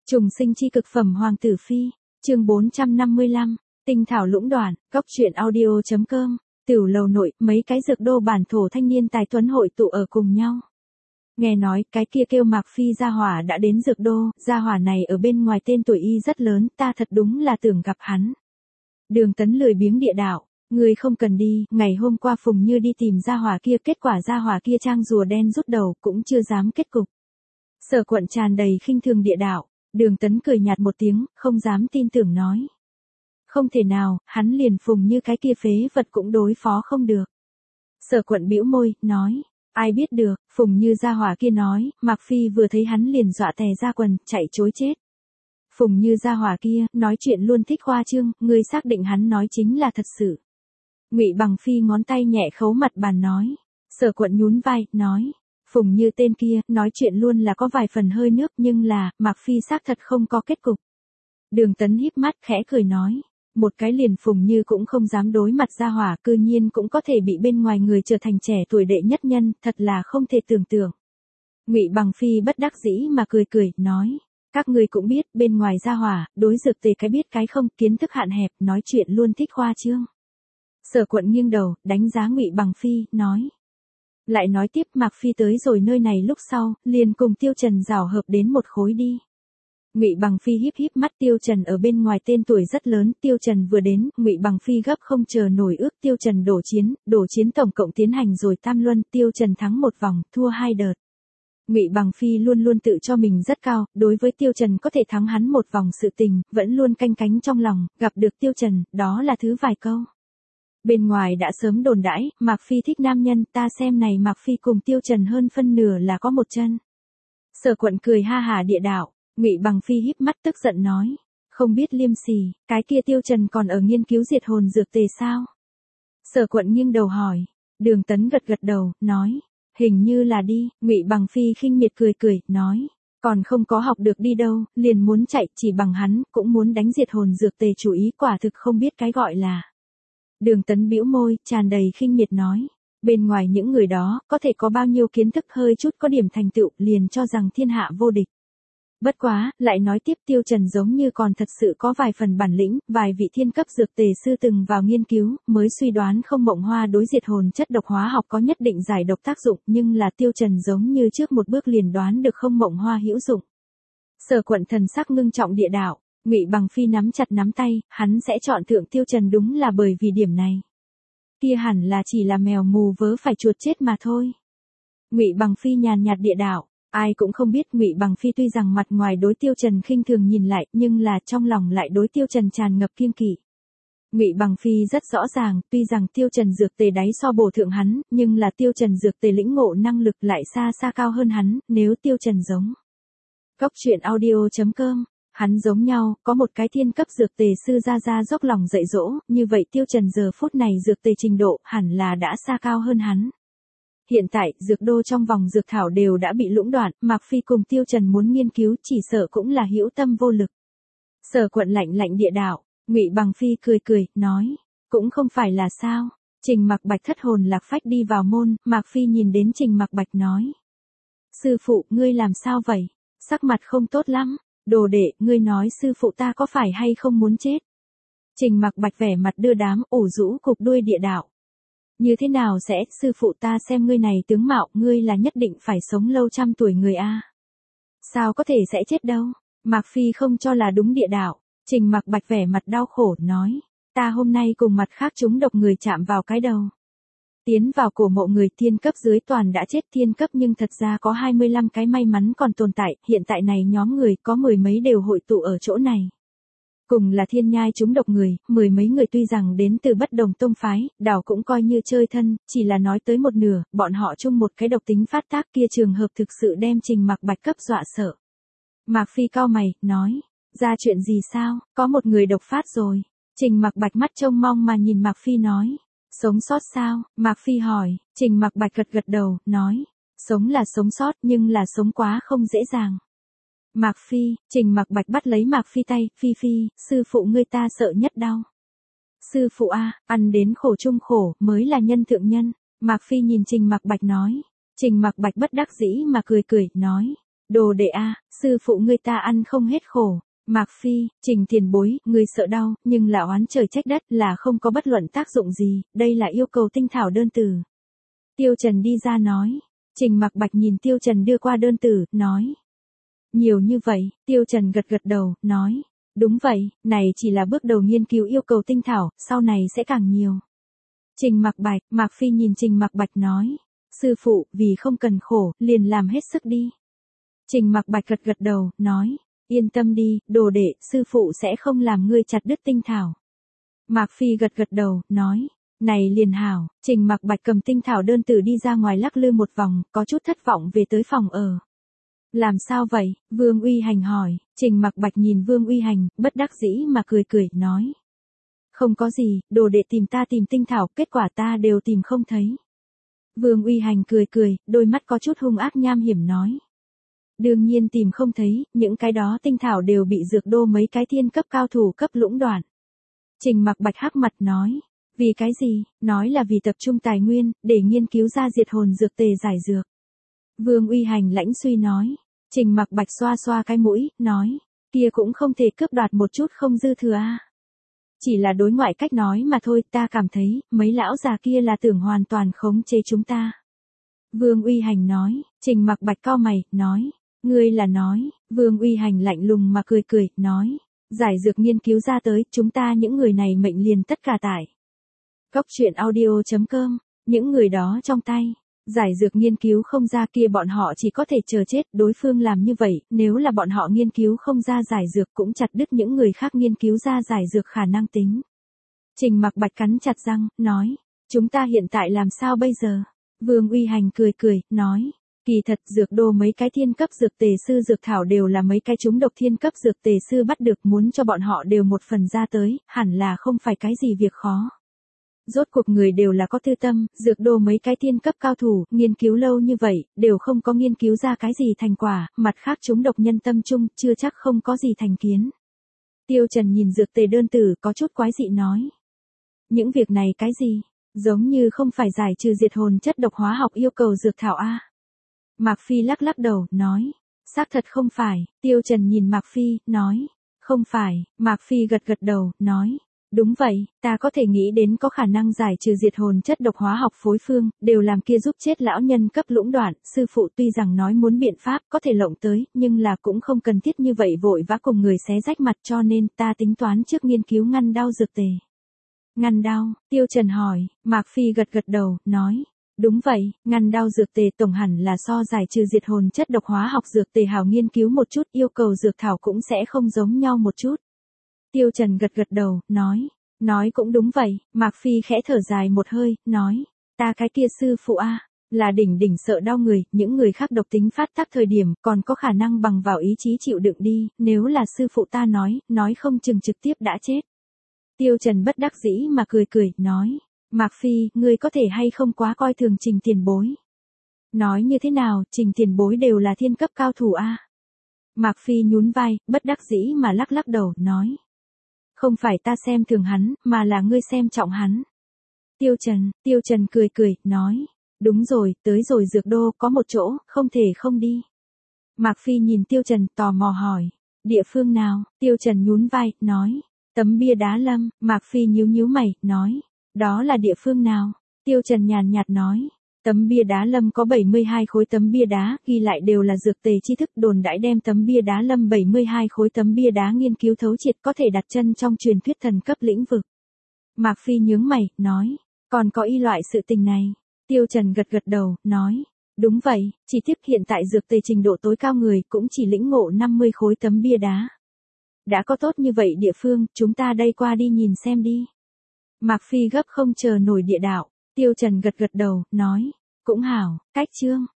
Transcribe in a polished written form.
Trùng sinh chi cực phẩm Hoàng tử phi, chương 455, tinh thảo lũng đoạn, góc truyện audio.com, tiểu lầu nội, mấy cái dược đô bản thổ thanh niên tài tuấn hội tụ ở cùng nhau. Nghe nói, cái kia kêu Mạc Phi gia hỏa đã đến dược đô, gia hỏa này ở bên ngoài tên tuổi y rất lớn, ta thật đúng là tưởng gặp hắn. Đường Tấn lười biếng địa đạo, người không cần đi, ngày hôm qua Phùng Như đi tìm gia hỏa kia, kết quả gia hỏa kia trang rùa đen rút đầu, cũng chưa dám kết cục. Sở Quận tràn đầy khinh thường địa đạo. Đường Tấn cười nhạt một tiếng, không dám tin tưởng nói. Không thể nào, hắn liền Phùng Như cái kia phế vật cũng đối phó không được. Sở Quận bĩu môi, nói, ai biết được, Phùng Như gia hỏa kia nói, Mạc Phi vừa thấy hắn liền dọa tè ra quần, chạy chối chết. Phùng Như gia hỏa kia, nói chuyện luôn thích khoa trương, ngươi xác định hắn nói chính là thật sự. Ngụy Bằng Phi ngón tay nhẹ khấu mặt bàn nói. Sở Quận nhún vai, nói. Phùng Như tên kia, nói chuyện luôn là có vài phần hơi nước nhưng là, Mạc Phi xác thật không có kết cục. Đường Tấn híp mắt khẽ cười nói, một cái liền Phùng Như cũng không dám đối mặt gia hỏa, cư nhiên cũng có thể bị bên ngoài người trở thành trẻ tuổi đệ nhất nhân, thật là không thể tưởng tượng. Ngụy Bằng Phi bất đắc dĩ mà cười cười, nói, các người cũng biết, bên ngoài gia hỏa, đối dược tề cái biết cái không, kiến thức hạn hẹp, nói chuyện luôn thích khoa trương. Sở Quận nghiêng đầu, đánh giá Ngụy Bằng Phi, nói. Lại nói tiếp Mạc Phi tới rồi nơi này lúc sau, liền cùng Tiêu Trần rảo hợp đến một khối đi. Ngụy Bằng Phi híp híp mắt, Tiêu Trần ở bên ngoài tên tuổi rất lớn, Tiêu Trần vừa đến, Ngụy Bằng Phi gấp không chờ nổi ước Tiêu Trần đổ chiến tổng cộng tiến hành rồi tam luân, Tiêu Trần thắng một vòng, thua hai đợt. Ngụy Bằng Phi luôn luôn tự cho mình rất cao, đối với Tiêu Trần có thể thắng hắn một vòng sự tình, vẫn luôn canh cánh trong lòng, gặp được Tiêu Trần, đó là thứ vài câu. Bên ngoài đã sớm đồn đãi, Mạc Phi thích nam nhân, ta xem này Mạc Phi cùng Tiêu Trần hơn phân nửa là có một chân. Sở Quận cười ha hà địa đạo, Ngụy Bằng Phi híp mắt tức giận nói, không biết liêm sỉ, cái kia Tiêu Trần còn ở nghiên cứu diệt hồn dược tề sao? Sở Quận nghiêng đầu hỏi, Đường Tấn gật gật đầu, nói, hình như là đi, Ngụy Bằng Phi khinh miệt cười cười, nói, còn không có học được đi đâu, liền muốn chạy, chỉ bằng hắn, cũng muốn đánh diệt hồn dược tề chủ ý, quả thực không biết cái gọi là. Đường Tấn bĩu môi, tràn đầy khinh miệt nói, bên ngoài những người đó, có thể có bao nhiêu kiến thức hơi chút có điểm thành tựu, liền cho rằng thiên hạ vô địch. Bất quá, lại nói tiếp Tiêu Trần giống như còn thật sự có vài phần bản lĩnh, vài vị thiên cấp dược tề sư từng vào nghiên cứu, mới suy đoán không mộng hoa đối diệt hồn chất độc hóa học có nhất định giải độc tác dụng, nhưng là Tiêu Trần giống như trước một bước liền đoán được không mộng hoa hữu dụng. Sở Quận thần sắc ngưng trọng địa đạo. Ngụy Bằng Phi nắm chặt nắm tay, hắn sẽ chọn thượng Tiêu Trần đúng là bởi vì điểm này. Kia hẳn là chỉ là mèo mù vớ phải chuột chết mà thôi. Ngụy Bằng Phi nhàn nhạt địa đạo, ai cũng không biết Ngụy Bằng Phi tuy rằng mặt ngoài đối Tiêu Trần khinh thường nhìn lại, nhưng là trong lòng lại đối Tiêu Trần tràn ngập kiêng kỵ. Ngụy Bằng Phi rất rõ ràng, tuy rằng Tiêu Trần dược tề đáy so bổ thượng hắn, nhưng là Tiêu Trần dược tề lĩnh ngộ năng lực lại xa xa cao hơn hắn, nếu Tiêu Trần giống. Góc truyện audio.com. Hắn giống nhau, có một cái thiên cấp dược tề sư ra dốc lòng dạy dỗ, như vậy Tiêu Trần giờ phút này dược tề trình độ hẳn là đã xa cao hơn hắn. Hiện tại, dược đô trong vòng dược thảo đều đã bị lũng đoạn, Mạc Phi cùng Tiêu Trần muốn nghiên cứu chỉ sợ cũng là hữu tâm vô lực. Sở Quận lạnh địa đạo, Ngụy Bằng Phi cười, nói, cũng không phải là sao. Trình Mạc Bạch thất hồn lạc phách đi vào môn, Mạc Phi nhìn đến Trình Mạc Bạch nói. Sư phụ, ngươi làm sao vậy? Sắc mặt không tốt lắm. Đồ đệ, ngươi nói sư phụ ta có phải hay không muốn chết? Trình Mạc Bạch vẻ mặt đưa đám, ủ rũ cục đuôi địa đạo. Như thế nào sẽ, sư phụ ta xem ngươi này tướng mạo, ngươi là nhất định phải sống lâu trăm tuổi người a. Sao có thể sẽ chết đâu? Mạc Phi không cho là đúng địa đạo. Trình Mạc Bạch vẻ mặt đau khổ, nói, ta hôm nay cùng mặt khác chúng độc người chạm vào cái đầu. Tiến vào cổ mộ người thiên cấp dưới toàn đã chết, thiên cấp nhưng thật ra có 25 cái may mắn còn tồn tại, hiện tại này nhóm người có mười mấy đều hội tụ ở chỗ này. Cùng là thiên nhai chúng độc người, mười mấy người tuy rằng đến từ bất đồng tông phái, đảo cũng coi như chơi thân, chỉ là nói tới một nửa, bọn họ chung một cái độc tính phát tác kia trường hợp thực sự đem Trình Mạc Bạch cấp dọa sợ. Mạc Phi cau mày, nói, ra chuyện gì sao, có một người độc phát rồi. Trình Mạc Bạch mắt trông mong mà nhìn Mạc Phi nói. Sống sót sao? Mạc Phi hỏi, Trình Mạc Bạch gật đầu, nói, sống là sống sót nhưng là sống quá không dễ dàng. Mạc Phi, Trình Mạc Bạch bắt lấy Mạc Phi tay, Phi, sư phụ ngươi ta sợ nhất đau. Sư phụ a, ăn đến khổ chung khổ, mới là nhân thượng nhân. Mạc Phi nhìn Trình Mạc Bạch nói. Trình Mạc Bạch bất đắc dĩ mà cười, nói, Đồ đệ a, sư phụ ngươi ta ăn không hết khổ. Mạc Phi, Trình tiền bối, ngươi sợ đau, nhưng là oán trời trách đất là không có bất luận tác dụng gì, đây là yêu cầu tinh thảo đơn từ. Tiêu Trần đi ra nói. Trình Mạc Bạch nhìn Tiêu Trần đưa qua đơn từ, nói. Nhiều như vậy, Tiêu Trần gật gật đầu, nói. Đúng vậy, này chỉ là bước đầu nghiên cứu yêu cầu tinh thảo, sau này sẽ càng nhiều. Trình Mạc Bạch, Mạc Phi nhìn Trình Mạc Bạch nói. Sư phụ, vì không cần khổ, liền làm hết sức đi. Trình Mạc Bạch gật gật đầu, nói. Yên tâm đi, đồ đệ, sư phụ sẽ không làm ngươi chặt đứt tinh thảo. Mạc Phi gật gật đầu, nói. Này liền hảo, Trình Mạc Bạch cầm tinh thảo đơn từ đi ra ngoài lắc lư một vòng, có chút thất vọng về tới phòng ở. Làm sao vậy? Vương Uy Hành hỏi. Trình Mạc Bạch nhìn Vương Uy Hành, bất đắc dĩ mà cười cười, nói. Không có gì, đồ đệ tìm ta tìm tinh thảo, kết quả ta đều tìm không thấy. Vương Uy Hành cười cười, đôi mắt có chút hung ác nham hiểm nói. Đương nhiên tìm không thấy, những cái đó tinh thảo đều bị dược đô mấy cái thiên cấp cao thủ cấp lũng đoạn. Trình Mạc Bạch hắc mặt nói. Vì cái gì? Nói là vì tập trung tài nguyên, để nghiên cứu ra diệt hồn dược tề giải dược. Vương Uy Hành lãnh suy nói. Trình Mạc Bạch xoa xoa cái mũi, nói. Kia cũng không thể cướp đoạt một chút không dư thừa a. Chỉ là đối ngoại cách nói mà thôi, ta cảm thấy, mấy lão già kia là tưởng hoàn toàn khống chế chúng ta. Vương Uy Hành nói. Trình Mạc Bạch cau mày, nói. Ngươi là nói. Vương Uy Hành lạnh lùng mà cười cười, nói. Giải dược nghiên cứu ra tới, chúng ta những người này mệnh liền tất cả tải. Cốc truyện audio.com, những người đó trong tay, giải dược nghiên cứu không ra kia bọn họ chỉ có thể chờ chết, đối phương làm như vậy, nếu là bọn họ nghiên cứu không ra giải dược cũng chặt đứt những người khác nghiên cứu ra giải dược khả năng tính. Trình Mạc Bạch cắn chặt răng, nói, chúng ta hiện tại làm sao bây giờ? Vương Uy Hành cười cười, nói, kỳ thật dược đô mấy cái thiên cấp dược tề sư dược thảo đều là mấy cái chúng độc thiên cấp dược tề sư bắt được, muốn cho bọn họ đều một phần ra tới, hẳn là không phải cái gì việc khó. Rốt cuộc người đều là có tư tâm, dược đô mấy cái thiên cấp cao thủ, nghiên cứu lâu như vậy, đều không có nghiên cứu ra cái gì thành quả, mặt khác chúng độc nhân tâm chung, chưa chắc không có gì thành kiến. Tiêu Trần nhìn dược tề đơn tử, có chút quái dị nói. Những việc này cái gì? Giống như không phải giải trừ diệt hồn chất độc hóa học yêu cầu dược thảo a. Mạc Phi lắc lắc đầu, nói. Xác thật không phải. Tiêu Trần nhìn Mạc Phi, nói. Không phải. Mạc Phi gật gật đầu, nói. Đúng vậy, ta có thể nghĩ đến có khả năng giải trừ diệt hồn chất độc hóa học phối phương, đều làm kia giúp chết lão nhân cấp lũng đoạn, sư phụ tuy rằng nói muốn biện pháp có thể lộng tới, nhưng là cũng không cần thiết như vậy vội vã cùng người xé rách mặt, cho nên ta tính toán trước nghiên cứu ngăn đau dược tề. Ngăn đau? Tiêu Trần hỏi. Mạc Phi gật gật đầu, nói. Đúng vậy, ngăn đau dược tề tổng hẳn là so giải trừ diệt hồn chất độc hóa học dược tề hảo nghiên cứu một chút, yêu cầu dược thảo cũng sẽ không giống nhau một chút. Tiêu Trần gật gật đầu, nói. Nói cũng đúng vậy. Mạc Phi khẽ thở dài một hơi, nói. Ta cái kia sư phụ a, là đỉnh sợ đau người, những người khác độc tính phát tác thời điểm còn có khả năng bằng vào ý chí chịu đựng đi, nếu là sư phụ ta nói không chừng trực tiếp đã chết. Tiêu Trần bất đắc dĩ mà cười cười, nói. Mạc Phi, ngươi có thể hay không quá coi thường Trình tiền bối. Nói như thế nào, Trình tiền bối đều là thiên cấp cao thủ a. Mạc Phi nhún vai, bất đắc dĩ mà lắc lắc đầu, nói. Không phải ta xem thường hắn, mà là ngươi xem trọng hắn. Tiêu Trần cười cười, nói. Đúng rồi, tới rồi dược đô, có một chỗ, không thể không đi. Mạc Phi nhìn Tiêu Trần, tò mò hỏi. Địa phương nào? Tiêu Trần nhún vai, nói. Tấm bia đá lâm. Mạc Phi nhíu mày, nói. Đó là địa phương nào? Tiêu Trần nhàn nhạt nói. Tấm bia đá lâm có 72 khối tấm bia đá, ghi lại đều là dược tề tri thức, đồn đãi đem tấm bia đá lâm 72 khối tấm bia đá nghiên cứu thấu triệt, có thể đặt chân trong truyền thuyết thần cấp lĩnh vực. Mạc Phi nhướng mày, nói. Còn có y loại sự tình này. Tiêu Trần gật gật đầu, nói. Đúng vậy, chỉ tiếc hiện tại dược tề trình độ tối cao người cũng chỉ lĩnh ngộ 50 khối tấm bia đá. Đã có tốt như vậy địa phương, chúng ta đây qua đi nhìn xem đi. Mạc Phi gấp không chờ nổi địa đạo. Tiêu Trần gật gật đầu, nói. Cũng hảo, cách chương.